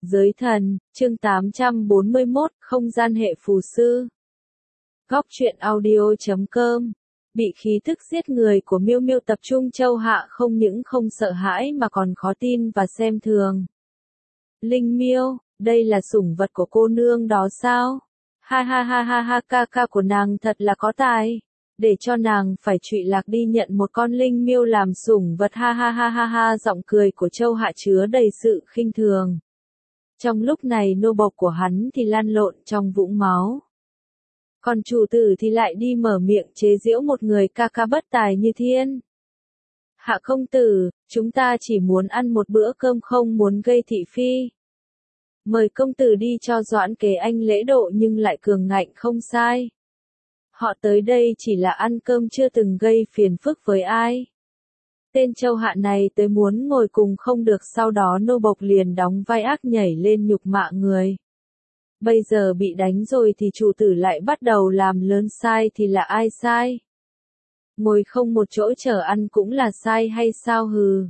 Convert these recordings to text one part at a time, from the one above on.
Giới thần, chương 841, không gian hệ phù sư. Góc truyện audio.com. Bị khí thức giết người của Miêu Miêu tập trung Châu Hạ không những không sợ hãi mà còn khó tin và xem thường. Linh Miêu, đây là sủng vật của cô nương đó sao? Ha ha ha ha ha, ca ca của nàng thật là có tài. Để cho nàng phải trụy lạc đi nhận một con linh miêu làm sủng vật, ha ha ha ha ha. Giọng cười của Châu Hạ chứa đầy sự khinh thường. Trong lúc này nô bộc của hắn thì lăn lộn trong vũng máu. Còn chủ tử thì lại đi mở miệng chế giễu một người ca ca bất tài như thiên. Hạ công tử, chúng ta chỉ muốn ăn một bữa cơm không muốn gây thị phi. Mời công tử đi cho Doãn Kế Anh lễ độ nhưng lại cường ngạnh không sai. Họ tới đây chỉ là ăn cơm chưa từng gây phiền phức với ai. Tên Châu Hạ này tới muốn ngồi cùng không được, sau đó nô bộc liền đóng vai ác nhảy lên nhục mạ người. Bây giờ bị đánh rồi thì chủ tử lại bắt đầu làm lớn, sai thì là ai sai? Ngồi không một chỗ chờ ăn cũng là sai hay sao hừ?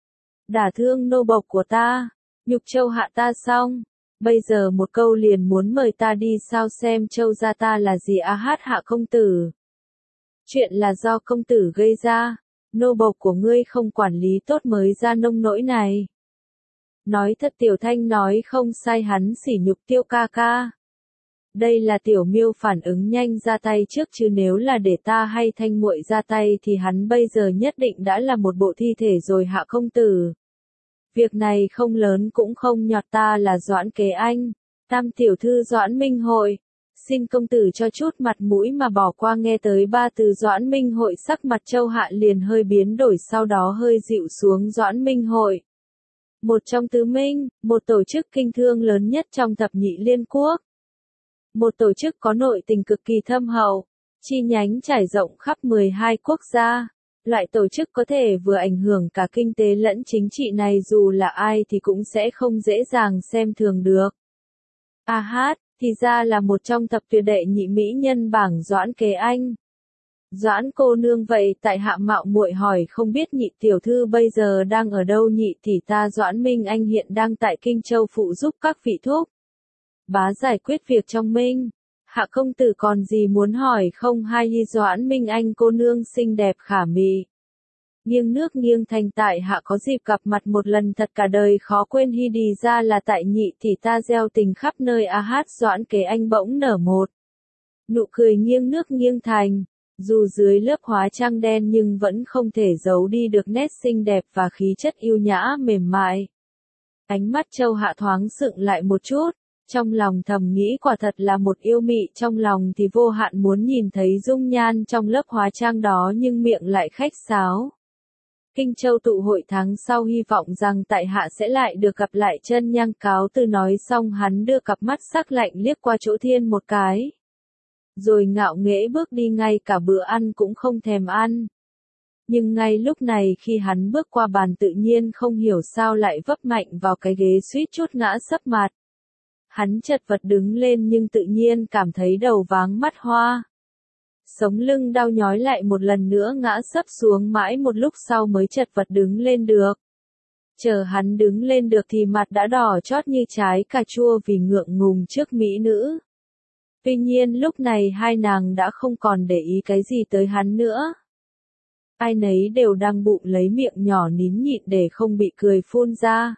Đả thương nô bộc của ta, nhục Châu Hạ ta xong. Bây giờ một câu liền muốn mời ta đi sao, xem Châu gia ta là gì a hát. Hạ công tử. Chuyện là do công tử gây ra. Nô bộc của ngươi không quản lý tốt mới ra nông nỗi này. Nói thật, Tiểu Thanh nói không sai, hắn sỉ nhục Tiêu ca ca. Đây là Tiểu Miêu phản ứng nhanh ra tay trước, chứ nếu là để ta hay Thanh muội ra tay thì hắn bây giờ nhất định đã là một bộ thi thể rồi. Hạ công tử. Việc này không lớn cũng không nhọt, ta là Doãn Kế Anh, tam tiểu thư Doãn Minh Hội. Xin công tử cho chút mặt mũi mà bỏ qua. Nghe tới ba từ Doãn Minh Hội, sắc mặt Châu Hạ liền hơi biến đổi, sau đó hơi dịu xuống. Doãn Minh Hội, một trong tứ minh, một tổ chức kinh thương lớn nhất trong thập nhị liên quốc. Một tổ chức có nội tình cực kỳ thâm hậu, chi nhánh trải rộng khắp 12 quốc gia. Loại tổ chức có thể vừa ảnh hưởng cả kinh tế lẫn chính trị này, dù là ai thì cũng sẽ không dễ dàng xem thường được. A hát, thì ra là một trong thập tuyệt đệ nhị mỹ nhân bảng Doãn Kế Anh. Doãn cô nương, vậy tại hạ mạo muội hỏi, không biết nhị tiểu thư bây giờ đang ở đâu? Nhị tỷ ta Doãn Minh Anh hiện đang tại Kinh Châu phụ giúp các vị thúc bá giải quyết việc trong Minh. Hạ công tử còn gì muốn hỏi không? Hai ly Doãn Minh Anh cô nương xinh đẹp khả mị, nghiêng nước nghiêng thành, tại hạ có dịp gặp mặt một lần, thật cả đời khó quên. Hi đi ra là tại nhị tỷ ta gieo tình khắp nơi. A hát. Doãn Kế Anh bỗng nở một nụ cười nghiêng nước nghiêng thành, dù dưới lớp hóa trang đen nhưng vẫn không thể giấu đi được nét xinh đẹp và khí chất yêu nhã mềm mại. Ánh mắt Châu Hạ thoáng sượng lại một chút. Trong lòng thầm nghĩ quả thật là một yêu mị, trong lòng thì vô hạn muốn nhìn thấy dung nhan trong lớp hóa trang đó, nhưng miệng lại khách sáo. Kinh Châu tụ hội tháng sau, hy vọng rằng tại hạ sẽ lại được gặp lại. Chân nhang cáo từ nói xong, hắn đưa cặp mắt sắc lạnh liếc qua chỗ Thiên một cái. Rồi ngạo nghễ bước đi, ngay cả bữa ăn cũng không thèm ăn. Nhưng ngay lúc này khi hắn bước qua bàn, tự nhiên không hiểu sao lại vấp mạnh vào cái ghế, suýt chút ngã sấp mặt. Hắn chật vật đứng lên nhưng tự nhiên cảm thấy đầu váng mắt hoa. Sống lưng đau nhói, lại một lần nữa ngã sấp xuống, mãi một lúc sau mới chật vật đứng lên được. Chờ hắn đứng lên được thì mặt đã đỏ chót như trái cà chua vì ngượng ngùng trước mỹ nữ. Tuy nhiên lúc này hai nàng đã không còn để ý cái gì tới hắn nữa. Ai nấy đều đang bụng lấy miệng nhỏ nín nhịn để không bị cười phun ra.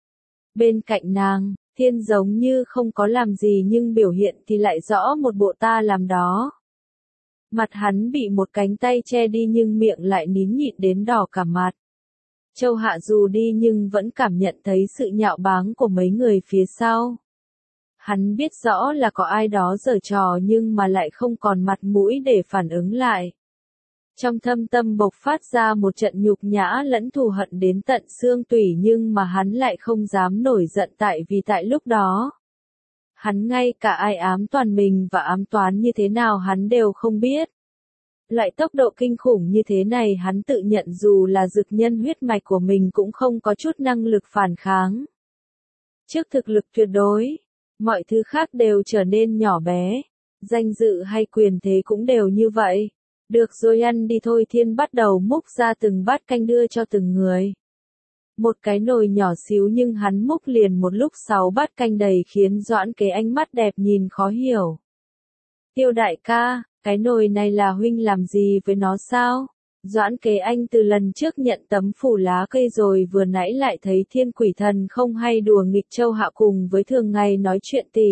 Bên cạnh nàng, Thiên giống như không có làm gì nhưng biểu hiện thì lại rõ một bộ ta làm đó. Mặt hắn bị một cánh tay che đi nhưng miệng lại nín nhịn đến đỏ cả mặt. Châu Hạ dù đi nhưng vẫn cảm nhận thấy sự nhạo báng của mấy người phía sau. Hắn biết rõ là có ai đó giở trò nhưng mà lại không còn mặt mũi để phản ứng lại. Trong thâm tâm bộc phát ra một trận nhục nhã lẫn thù hận đến tận xương tủy, nhưng mà hắn lại không dám nổi giận, tại vì tại lúc đó, hắn ngay cả ai ám toàn mình và ám toán như thế nào hắn đều không biết. Loại tốc độ kinh khủng như thế này hắn tự nhận dù là dực nhân huyết mạch của mình cũng không có chút năng lực phản kháng. Trước thực lực tuyệt đối, mọi thứ khác đều trở nên nhỏ bé, danh dự hay quyền thế cũng đều như vậy. Được rồi, ăn đi thôi. Thiên bắt đầu múc ra từng bát canh đưa cho từng người. Một cái nồi nhỏ xíu nhưng hắn múc liền một lúc 6 bát canh đầy khiến Doãn Kế Anh mắt đẹp nhìn khó hiểu. Tiêu đại ca, cái nồi này là huynh làm gì với nó sao? Doãn Kế Anh từ lần trước nhận tấm phủ lá cây rồi vừa nãy lại thấy Thiên Quỷ Thần không hay đùa nghịch Châu Hạ cùng với thường ngày nói chuyện tỉ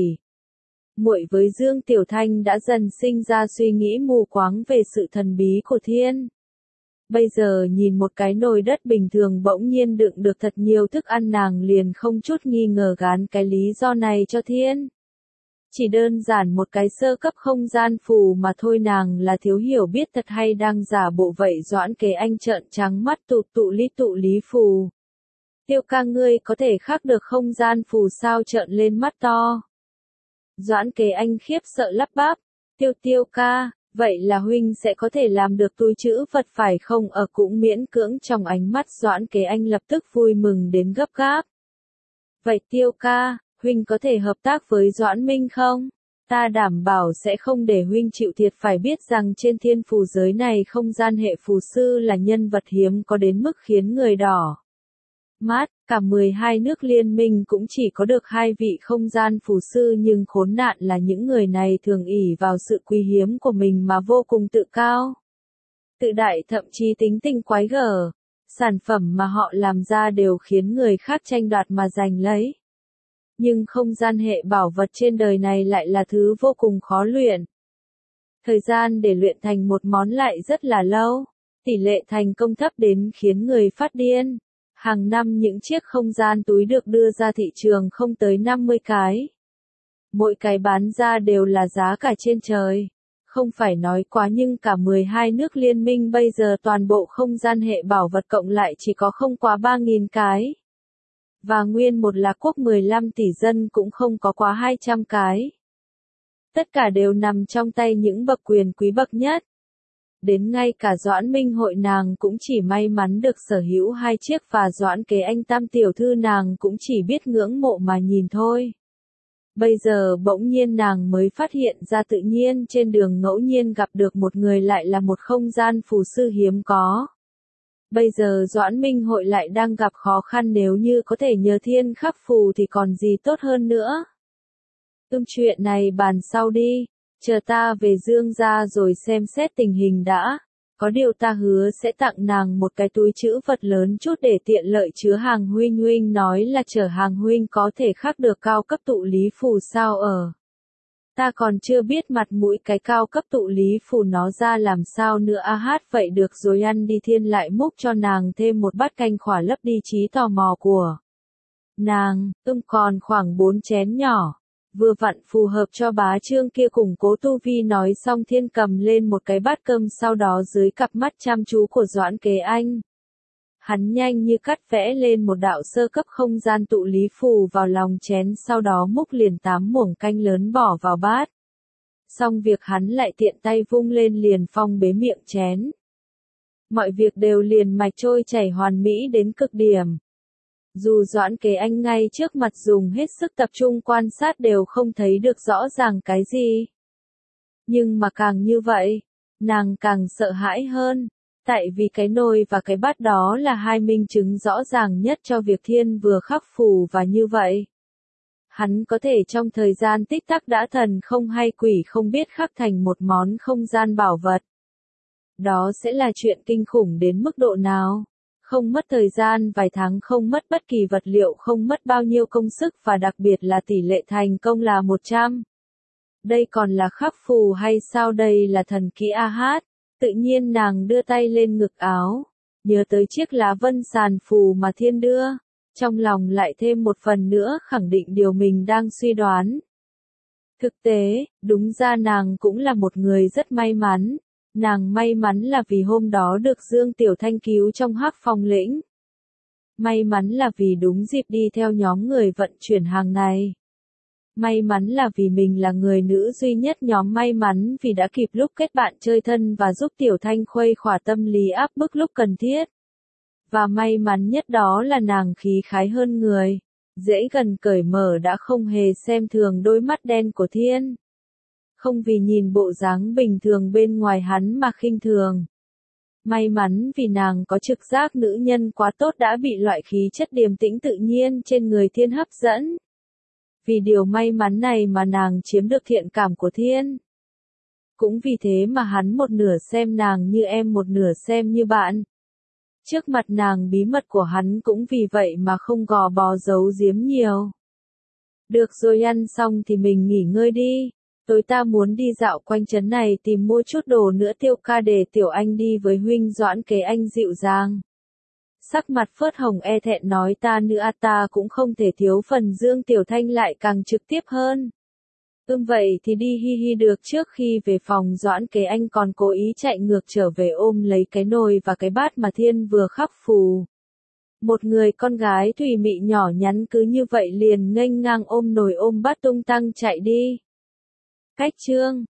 muội với Dương Tiểu Thanh đã dần sinh ra suy nghĩ mù quáng về sự thần bí của Thiên. Bây giờ nhìn một cái nồi đất bình thường bỗng nhiên đựng được thật nhiều thức ăn, nàng liền không chút nghi ngờ gán cái lý do này cho Thiên. Chỉ đơn giản một cái sơ cấp không gian phù mà thôi, nàng là thiếu hiểu biết thật hay đang giả bộ vậy? Doãn Kế Anh trợn trắng mắt tụ lý phù. Tiêu ca ngươi có thể khắc được không gian phù sao? Trợn lên mắt to. Doãn Kế Anh khiếp sợ lắp bắp, tiêu ca, vậy là huynh sẽ có thể làm được túi trữ vật phải không? Cũng miễn cưỡng. Trong ánh mắt Doãn Kế Anh lập tức vui mừng đến gấp gáp. Vậy Tiêu ca, huynh có thể hợp tác với Doãn Minh không? Ta đảm bảo sẽ không để huynh chịu thiệt. Phải biết rằng trên thiên phù giới này không gian hệ phù sư là nhân vật hiếm có đến mức khiến người đỏ mắt. Cả 12 nước liên minh cũng chỉ có được 2 vị không gian phù sư, nhưng khốn nạn là những người này thường ỷ vào sự quý hiếm của mình mà vô cùng tự cao, tự đại, thậm chí tính tình quái gở. Sản phẩm mà họ làm ra đều khiến người khác tranh đoạt mà giành lấy. Nhưng không gian hệ bảo vật trên đời này lại là thứ vô cùng khó luyện. Thời gian để luyện thành một món lại rất là lâu, tỷ lệ thành công thấp đến khiến người phát điên. Hàng năm những chiếc không gian túi được đưa ra thị trường không tới 50 cái. Mỗi cái bán ra đều là giá cả trên trời. Không phải nói quá nhưng cả 12 nước liên minh bây giờ toàn bộ không gian hệ bảo vật cộng lại chỉ có không quá 3.000 cái. Và nguyên một là quốc 15 tỷ dân cũng không có quá 200 cái. Tất cả đều nằm trong tay những bậc quyền quý bậc nhất. Đến ngay cả Doãn Minh hội nàng cũng chỉ may mắn được sở hữu 2 chiếc, và Doãn Kế Anh tam tiểu thư nàng cũng chỉ biết ngưỡng mộ mà nhìn thôi. Bây giờ bỗng nhiên nàng mới phát hiện ra tự nhiên trên đường ngẫu nhiên gặp được một người lại là một không gian phù sư hiếm có. Bây giờ Doãn Minh hội lại đang gặp khó khăn, nếu như có thể nhờ Thiên khắc phù thì còn gì tốt hơn nữa. Chuyện này bàn sau đi. Chờ ta về Dương gia rồi xem xét tình hình đã. Có điều ta hứa sẽ tặng nàng một cái túi trữ vật lớn chút để tiện lợi chứa hàng. Huynh nói là chở hàng, huynh có thể khắc được cao cấp tụ lý phù sao? Ta còn chưa biết mặt mũi cái cao cấp tụ lý phù nó ra làm sao nữa. Vậy được rồi, ăn đi. Thiên lại múc cho nàng thêm một bát canh khỏa lấp đi trí tò mò của nàng. Còn khoảng 4 chén nhỏ. Vừa vặn phù hợp cho bá Trương kia củng cố tu vi. Nói xong Thiên cầm lên một cái bát cơm, sau đó dưới cặp mắt chăm chú của Doãn Kế Anh, hắn nhanh như cắt vẽ lên một đạo sơ cấp không gian tụ lý phù vào lòng chén, sau đó múc liền 8 muỗng canh lớn bỏ vào bát. Xong việc hắn lại tiện tay vung lên liền phong bế miệng chén. Mọi việc đều liền mạch trôi chảy hoàn mỹ đến cực điểm. Dù Doãn Kế Anh ngay trước mặt dùng hết sức tập trung quan sát đều không thấy được rõ ràng cái gì. Nhưng mà càng như vậy, nàng càng sợ hãi hơn. Tại vì cái nồi và cái bát đó là 2 minh chứng rõ ràng nhất cho việc Thiên vừa khắc phù, và như vậy hắn có thể trong thời gian tích tắc đã thần không hay quỷ không biết khắc thành một món không gian bảo vật. Đó sẽ là chuyện kinh khủng đến mức độ nào? Không mất thời gian vài tháng, không mất bất kỳ vật liệu, không mất bao nhiêu công sức, và đặc biệt là tỷ lệ thành công là 100. Đây còn là khắc phù hay sao? Đây là thần kỹ AH. Tự nhiên nàng đưa tay lên ngực áo, nhớ tới chiếc lá vân sàn phù mà Thiên đưa. Trong lòng lại thêm một phần nữa khẳng định điều mình đang suy đoán. Thực tế, đúng ra nàng cũng là một người rất may mắn. Nàng may mắn là vì hôm đó được Dương Tiểu Thanh cứu trong Hắc Phong lĩnh. May mắn là vì đúng dịp đi theo nhóm người vận chuyển hàng này. May mắn là vì mình là người nữ duy nhất nhóm may mắn vì đã kịp lúc kết bạn chơi thân và giúp Tiểu Thanh khuây khỏa tâm lý áp bức lúc cần thiết. Và may mắn nhất đó là nàng khí khái hơn người, dễ gần cởi mở, đã không hề xem thường đôi mắt đen của Thiên. Không vì nhìn bộ dáng bình thường bên ngoài hắn mà khinh thường, May mắn vì nàng có trực giác nữ nhân quá tốt đã bị loại khí chất điềm tĩnh tự nhiên trên người Thiên hấp dẫn. Vì điều may mắn này mà nàng chiếm được thiện cảm của Thiên. Cũng vì thế mà hắn một nửa xem nàng như em một nửa xem như bạn. Trước mặt nàng bí mật của hắn cũng vì vậy mà không gò bó giấu giếm nhiều. Được rồi, ăn xong thì mình nghỉ ngơi đi. Tối ta muốn đi dạo quanh trấn này tìm mua chút đồ nữa. Tiêu Ca để Tiểu Anh đi với huynh. Doãn Kế Anh dịu dàng. Sắc mặt phớt hồng e thẹn nói ta nữa ta cũng không thể thiếu phần. Dương Tiểu Thanh lại càng trực tiếp hơn. Vậy thì đi hi hi được. Trước khi về phòng Doãn Kế Anh còn cố ý chạy ngược trở về ôm lấy cái nồi và cái bát mà Thiên vừa khắc phù. Một người con gái thùy mị nhỏ nhắn cứ như vậy liền nghênh ngang ôm nồi ôm bát tung tăng chạy đi. Cách chương